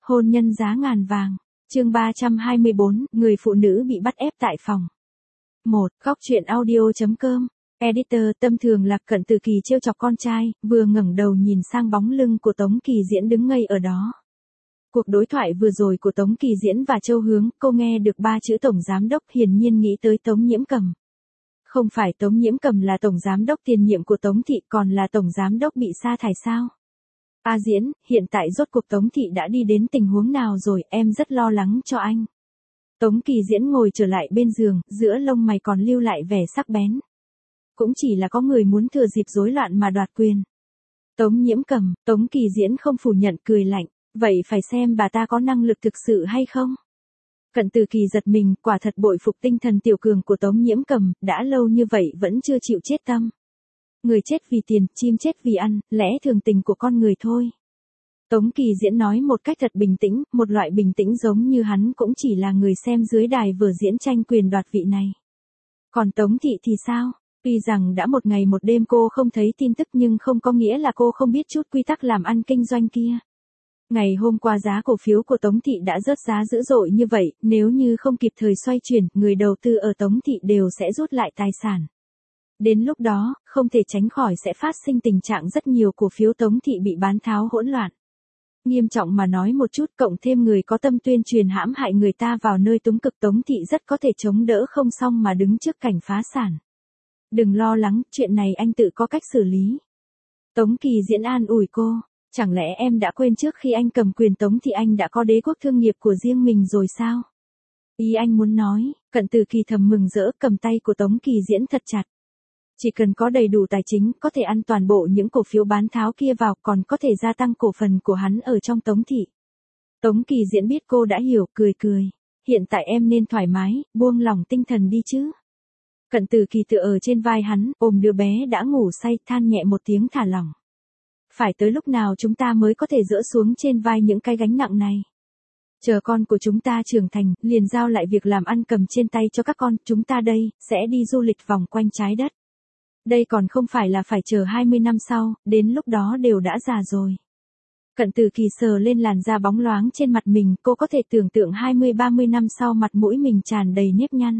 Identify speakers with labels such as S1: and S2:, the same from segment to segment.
S1: Hôn nhân giá ngàn vàng. Chương 324, người phụ nữ bị bắt ép tại phòng. 1. Góc truyện audio.com. Editor. Tâm thường Lạc Cận Từ Kỳ trêu chọc con trai, vừa ngẩng đầu nhìn sang bóng lưng của Tống Kỳ Diễn đứng ngây ở đó. Cuộc đối thoại vừa rồi của Tống Kỳ Diễn và Châu Hướng, cô nghe được 3 chữ tổng giám đốc, hiển nhiên nghĩ tới Tống Nhiễm Cầm. Không phải Tống Nhiễm Cầm là tổng giám đốc tiền nhiệm của Tống Thị, còn là tổng giám đốc bị sa thải sao? A Diễn, hiện tại rốt cuộc Tống Thị đã đi đến tình huống nào rồi, em rất lo lắng cho anh. Tống Kỳ Diễn ngồi trở lại bên giường, giữa lông mày còn lưu lại vẻ sắc bén. Cũng chỉ là có người muốn thừa dịp rối loạn mà đoạt quyền. Tống Nhiễm Cầm. Tống Kỳ Diễn không phủ nhận, cười lạnh. Vậy phải xem bà ta có năng lực thực sự hay không? Cận Từ Kỳ giật mình, quả thật bội phục tinh thần tiểu cường của Tống Nhiễm Cầm, đã lâu như vậy vẫn chưa chịu chết tâm. Người chết vì tiền, chim chết vì ăn, lẽ thường tình của con người thôi. Tống Kỳ Diễn nói một cách thật bình tĩnh, một loại bình tĩnh giống như hắn cũng chỉ là người xem dưới đài vở diễn tranh quyền đoạt vị này. Còn Tống Thị thì sao? Tuy rằng đã một ngày một đêm cô không thấy tin tức nhưng không có nghĩa là cô không biết chút quy tắc làm ăn kinh doanh kia. Ngày hôm qua giá cổ phiếu của Tống Thị đã rớt giá dữ dội như vậy, nếu như không kịp thời xoay chuyển, người đầu tư ở Tống Thị đều sẽ rút lại tài sản. Đến lúc đó, không thể tránh khỏi sẽ phát sinh tình trạng rất nhiều cổ phiếu Tống Thị bị bán tháo hỗn loạn. Nghiêm trọng mà nói một chút, cộng thêm người có tâm tuyên truyền hãm hại người ta vào nơi túng cực, Tống Thị rất có thể chống đỡ không xong mà đứng trước cảnh phá sản. Đừng lo lắng, chuyện này anh tự có cách xử lý. Tống Kỳ Diễn an ủi cô. Chẳng lẽ em đã quên trước khi anh cầm quyền Tống Thị anh đã có đế quốc thương nghiệp của riêng mình rồi sao? Ý anh muốn nói, Cận Từ Kỳ thầm mừng rỡ, cầm tay của Tống Kỳ Diễn thật chặt. Chỉ cần có đầy đủ tài chính, có thể ăn toàn bộ những cổ phiếu bán tháo kia vào, còn có thể gia tăng cổ phần của hắn ở trong Tống Thị. Tống Kỳ Diễn biết cô đã hiểu, cười cười. Hiện tại em nên thoải mái, buông lỏng tinh thần đi chứ. Cận Từ Kỳ tựa ở trên vai hắn, ôm đứa bé đã ngủ say, than nhẹ một tiếng thả lỏng. Phải tới lúc nào chúng ta mới có thể dỡ xuống trên vai những cái gánh nặng này? Chờ con của chúng ta trưởng thành, liền giao lại việc làm ăn cầm trên tay cho các con, chúng ta đây, sẽ đi du lịch vòng quanh trái đất. Đây còn không phải là phải chờ 20 năm sau, đến lúc đó đều đã già rồi. Cận Từ Kỳ sờ lên làn da bóng loáng trên mặt mình, cô có thể tưởng tượng 20-30 năm sau mặt mũi mình tràn đầy nếp nhăn.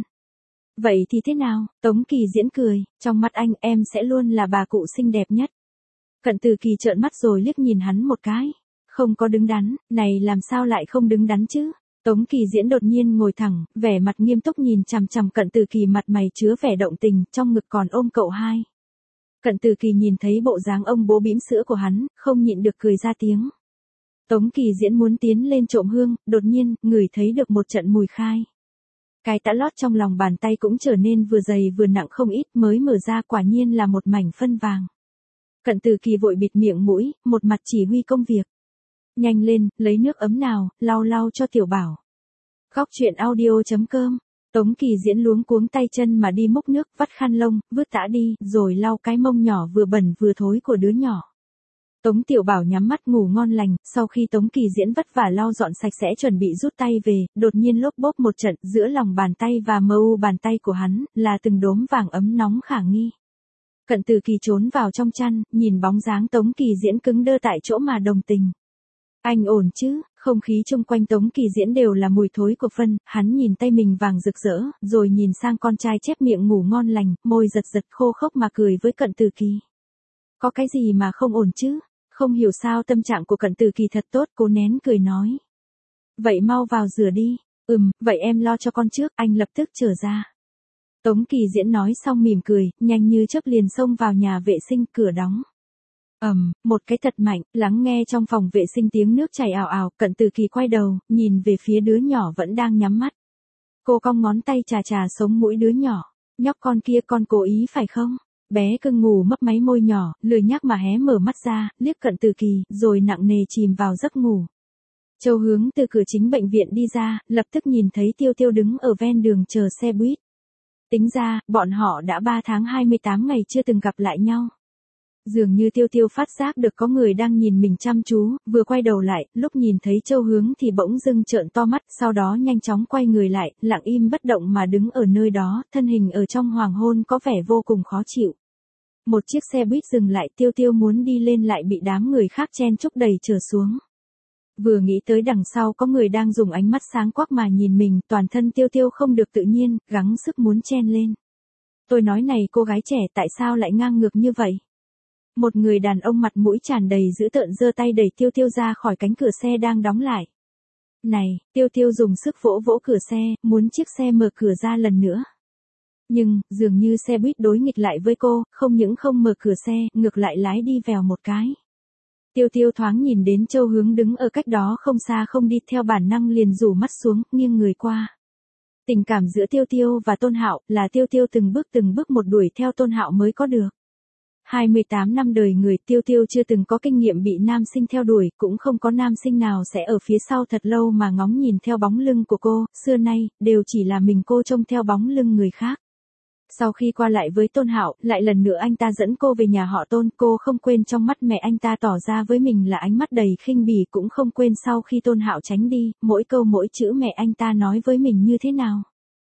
S1: Vậy thì thế nào? Tống Kỳ Diễn cười, trong mắt anh em sẽ luôn là bà cụ xinh đẹp nhất. Cận Từ Kỳ trợn mắt rồi liếc nhìn hắn một cái. Không có đứng đắn, này làm sao lại không đứng đắn chứ? Tống Kỳ Diễn đột nhiên ngồi thẳng, vẻ mặt nghiêm túc nhìn chằm chằm Cận Từ Kỳ, mặt mày chứa vẻ động tình, trong ngực còn ôm cậu hai. Cận Từ Kỳ nhìn thấy bộ dáng ông bố bỉm sữa của hắn, không nhịn được cười ra tiếng. Tống Kỳ Diễn muốn tiến lên trộm hương, đột nhiên, ngửi thấy được một trận mùi khai. Cái tã lót trong lòng bàn tay cũng trở nên vừa dày vừa nặng không ít, mới mở ra quả nhiên là một mảnh phân vàng. Cận Từ Kỳ vội bịt miệng mũi, một mặt chỉ huy công việc. Nhanh lên, lấy nước ấm nào, lau lau cho tiểu bảo. Góc truyện audio.com. Tống Kỳ Diễn luống cuống tay chân mà đi múc nước, vắt khăn lông, vứt tã đi, rồi lau cái mông nhỏ vừa bẩn vừa thối của đứa nhỏ. Tống Tiểu Bảo nhắm mắt ngủ ngon lành, sau khi Tống Kỳ Diễn vất vả lau dọn sạch sẽ chuẩn bị rút tay về, đột nhiên lốp bốp một trận, giữa lòng bàn tay và mu bàn tay của hắn, là từng đốm vàng ấm nóng khả nghi. Cận Từ Kỳ trốn vào trong chăn, nhìn bóng dáng Tống Kỳ Diễn cứng đơ tại chỗ mà đồng tình. Anh ổn chứ? Không khí chung quanh Tống Kỳ Diễn đều là mùi thối của phân, hắn nhìn tay mình vàng rực rỡ, rồi nhìn sang con trai chép miệng ngủ ngon lành, môi giật giật khô khốc mà cười với Cận Từ Kỳ. Có cái gì mà không ổn chứ? Không hiểu sao tâm trạng của Cận Từ Kỳ thật tốt, cố nén cười nói. Vậy mau vào rửa đi. Vậy em lo cho con trước, anh lập tức trở ra. Tống Kỳ Diễn nói xong mỉm cười, nhanh như chớp liền xông vào nhà vệ sinh, cửa đóng. Một cái thật mạnh, lắng nghe trong phòng vệ sinh tiếng nước chảy ào ào, Cận Từ Kỳ quay đầu, nhìn về phía đứa nhỏ vẫn đang nhắm mắt. Cô cong ngón tay chà chà sống mũi đứa nhỏ. Nhóc con kia, con cố ý phải không? Bé cưng ngủ mấp máy môi nhỏ, lười nhác mà hé mở mắt ra, liếc Cận Từ Kỳ, rồi nặng nề chìm vào giấc ngủ. Châu Hướng từ cửa chính bệnh viện đi ra, lập tức nhìn thấy Tiêu Tiêu đứng ở ven đường chờ xe buýt. Tính ra, bọn họ đã 3 tháng 28 ngày chưa từng gặp lại nhau. Dường như Tiêu Tiêu phát giác được có người đang nhìn mình chăm chú, vừa quay đầu lại, lúc nhìn thấy Châu Hướng thì bỗng dưng trợn to mắt, sau đó nhanh chóng quay người lại, lặng im bất động mà đứng ở nơi đó, thân hình ở trong hoàng hôn có vẻ vô cùng khó chịu. Một chiếc xe buýt dừng lại, Tiêu Tiêu muốn đi lên lại bị đám người khác chen chúc đẩy trở xuống. Vừa nghĩ tới đằng sau có người đang dùng ánh mắt sáng quắc mà nhìn mình, toàn thân Tiêu Tiêu không được tự nhiên, gắng sức muốn chen lên. Tôi nói này cô gái trẻ tại sao lại ngang ngược như vậy? Một người đàn ông mặt mũi tràn đầy dữ tợn giơ tay đẩy Tiêu Tiêu ra khỏi cánh cửa xe đang đóng lại. Này, Tiêu Tiêu dùng sức vỗ vỗ cửa xe, muốn chiếc xe mở cửa ra lần nữa. Nhưng, dường như xe buýt đối nghịch lại với cô, không những không mở cửa xe, ngược lại lái đi vèo một cái. Tiêu Tiêu thoáng nhìn đến Châu Hướng đứng ở cách đó không xa không đi, theo bản năng liền rủ mắt xuống, nghiêng người qua. Tình cảm giữa Tiêu Tiêu và Tôn Hạo là Tiêu Tiêu từng bước một đuổi theo Tôn Hạo mới có được. 28 năm đời người, Tiêu Tiêu chưa từng có kinh nghiệm bị nam sinh theo đuổi, cũng không có nam sinh nào sẽ ở phía sau thật lâu mà ngóng nhìn theo bóng lưng của cô, xưa nay, đều chỉ là mình cô trông theo bóng lưng người khác. Sau khi qua lại với Tôn Hạo, lại lần nữa anh ta dẫn cô về nhà họ Tôn, cô không quên trong mắt mẹ anh ta tỏ ra với mình là ánh mắt đầy khinh bỉ, cũng không quên sau khi Tôn Hạo tránh đi, mỗi câu mỗi chữ mẹ anh ta nói với mình như thế nào.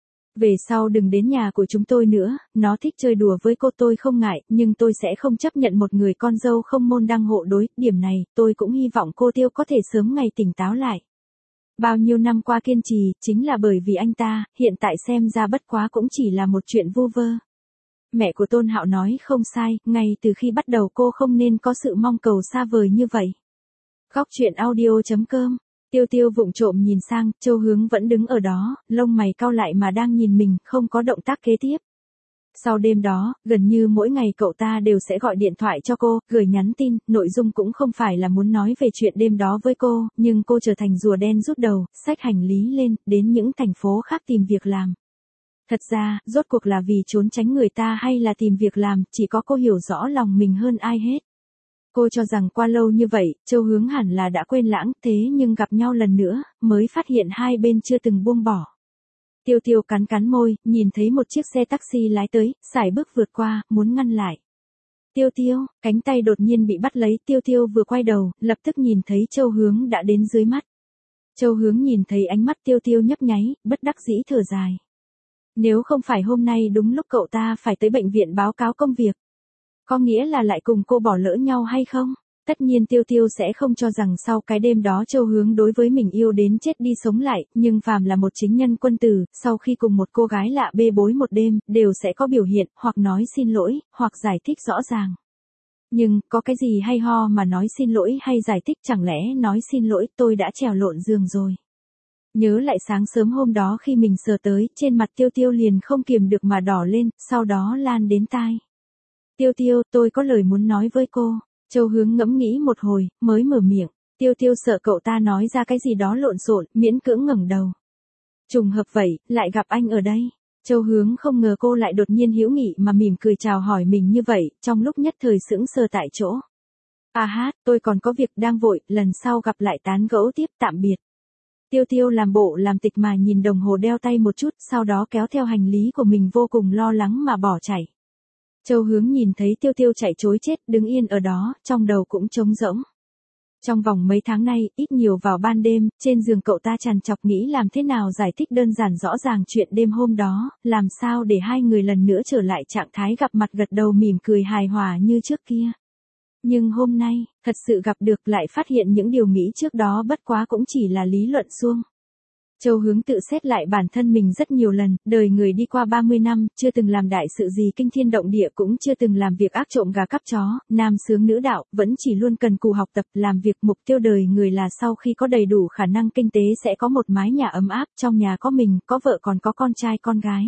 S1: Về sau đừng đến nhà của chúng tôi nữa, nó thích chơi đùa với cô tôi không ngại, nhưng tôi sẽ không chấp nhận một người con dâu không môn đăng hộ đối, điểm này, tôi cũng hy vọng cô Tiêu có thể sớm ngày tỉnh táo lại. Bao nhiêu năm qua kiên trì, chính là bởi vì anh ta, hiện tại xem ra bất quá cũng chỉ là một chuyện vu vơ. Mẹ của Tôn Hạo nói không sai, ngay từ khi bắt đầu cô không nên có sự mong cầu xa vời như vậy. Góc truyện audio.com. Tiêu Tiêu vụng trộm nhìn sang, Châu Hướng vẫn đứng ở đó, lông mày cau lại mà đang nhìn mình, không có động tác kế tiếp. Sau đêm đó, gần như mỗi ngày cậu ta đều sẽ gọi điện thoại cho cô, gửi nhắn tin, nội dung cũng không phải là muốn nói về chuyện đêm đó với cô, nhưng cô trở thành rùa đen rút đầu, xách hành lý lên, đến những thành phố khác tìm việc làm. Thật ra, rốt cuộc là vì trốn tránh người ta hay là tìm việc làm, chỉ có cô hiểu rõ lòng mình hơn ai hết. Cô cho rằng qua lâu như vậy, Châu Hướng hẳn là đã quên lãng, thế nhưng gặp nhau lần nữa, mới phát hiện hai bên chưa từng buông bỏ. Tiêu Tiêu cắn cắn môi, nhìn thấy một chiếc xe taxi lái tới, sải bước vượt qua, muốn ngăn lại. Tiêu Tiêu, cánh tay đột nhiên bị bắt lấy, Tiêu Tiêu vừa quay đầu, lập tức nhìn thấy Châu Hướng đã đến dưới mắt. Châu Hướng nhìn thấy ánh mắt Tiêu Tiêu nhấp nháy, bất đắc dĩ thở dài. Nếu không phải hôm nay đúng lúc cậu ta phải tới bệnh viện báo cáo công việc, có nghĩa là lại cùng cô bỏ lỡ nhau hay không? Tất nhiên Tiêu Tiêu sẽ không cho rằng sau cái đêm đó Châu Hướng đối với mình yêu đến chết đi sống lại, nhưng phàm là một chính nhân quân tử, sau khi cùng một cô gái lạ bê bối một đêm, đều sẽ có biểu hiện, hoặc nói xin lỗi, hoặc giải thích rõ ràng. Nhưng, có cái gì hay ho mà nói xin lỗi hay giải thích, chẳng lẽ nói xin lỗi tôi đã trèo lộn giường rồi. Nhớ lại sáng sớm hôm đó khi mình sờ tới, trên mặt Tiêu Tiêu liền không kiềm được mà đỏ lên, sau đó lan đến tai. Tiêu Tiêu, tôi có lời muốn nói với cô. Châu Hướng ngẫm nghĩ một hồi, mới mở miệng. Tiêu Tiêu sợ cậu ta nói ra cái gì đó lộn xộn, miễn cưỡng ngẩng đầu. Trùng hợp vậy, lại gặp anh ở đây. Châu Hướng không ngờ cô lại đột nhiên hữu nghị mà mỉm cười chào hỏi mình như vậy, trong lúc nhất thời sững sờ tại chỗ. À hát, tôi còn có việc đang vội, lần sau gặp lại tán gẫu tiếp, tạm biệt. Tiêu Tiêu làm bộ làm tịch mà nhìn đồng hồ đeo tay một chút, sau đó kéo theo hành lý của mình vô cùng lo lắng mà bỏ chạy. Châu Hướng nhìn thấy Tiêu Tiêu chạy trối chết, đứng yên ở đó, trong đầu cũng trống rỗng. Trong vòng mấy tháng nay, ít nhiều vào ban đêm, trên giường cậu ta trằn trọc nghĩ làm thế nào giải thích đơn giản rõ ràng chuyện đêm hôm đó, làm sao để hai người lần nữa trở lại trạng thái gặp mặt gật đầu mỉm cười hài hòa như trước kia. Nhưng hôm nay, thật sự gặp được lại phát hiện những điều nghĩ trước đó bất quá cũng chỉ là lý luận suông. Châu Hướng tự xét lại bản thân mình rất nhiều lần, đời người đi qua 30 năm, chưa từng làm đại sự gì kinh thiên động địa, cũng chưa từng làm việc ác trộm gà cắp chó, nam xướng nữ đạo, vẫn chỉ luôn cần cù học tập, làm việc. Mục tiêu đời người là sau khi có đầy đủ khả năng kinh tế sẽ có một mái nhà ấm áp, trong nhà có mình, có vợ còn có con trai con gái.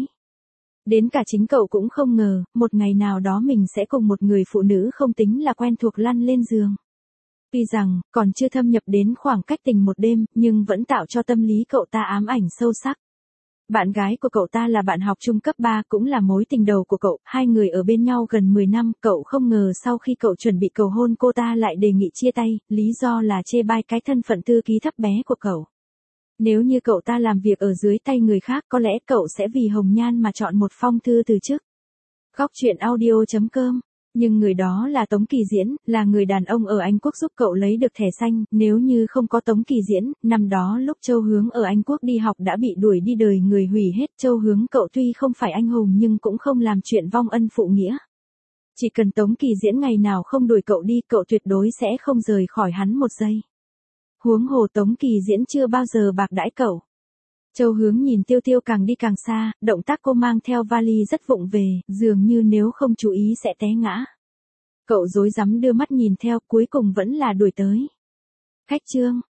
S1: Đến cả chính cậu cũng không ngờ, một ngày nào đó mình sẽ cùng một người phụ nữ không tính là quen thuộc lăn lên giường. Tuy rằng, còn chưa thâm nhập đến khoảng cách tình một đêm, nhưng vẫn tạo cho tâm lý cậu ta ám ảnh sâu sắc. Bạn gái của cậu ta là bạn học trung cấp 3, cũng là mối tình đầu của cậu, hai người ở bên nhau gần 10 năm, cậu không ngờ sau khi cậu chuẩn bị cầu hôn cô ta lại đề nghị chia tay, lý do là chê bai cái thân phận thư ký thấp bé của cậu. Nếu như cậu ta làm việc ở dưới tay người khác có lẽ cậu sẽ vì hồng nhan mà chọn một phong thư từ chức. Góc truyện audio.com. Nhưng người đó là Tống Kỳ Diễn, là người đàn ông ở Anh Quốc giúp cậu lấy được thẻ xanh, nếu như không có Tống Kỳ Diễn, năm đó lúc Châu Hướng ở Anh Quốc đi học đã bị đuổi đi đời người hủy hết. Châu Hướng cậu tuy không phải anh hùng nhưng cũng không làm chuyện vong ân phụ nghĩa. Chỉ cần Tống Kỳ Diễn ngày nào không đuổi cậu đi, cậu tuyệt đối sẽ không rời khỏi hắn một giây. Huống hồ Tống Kỳ Diễn chưa bao giờ bạc đãi cậu. Châu Hướng nhìn Tiêu Tiêu càng đi càng xa, động tác cô mang theo vali rất vụng về, dường như nếu không chú ý sẽ té ngã. Cậu rối rắm đưa mắt nhìn theo, cuối cùng vẫn là đuổi tới. Khách Trương,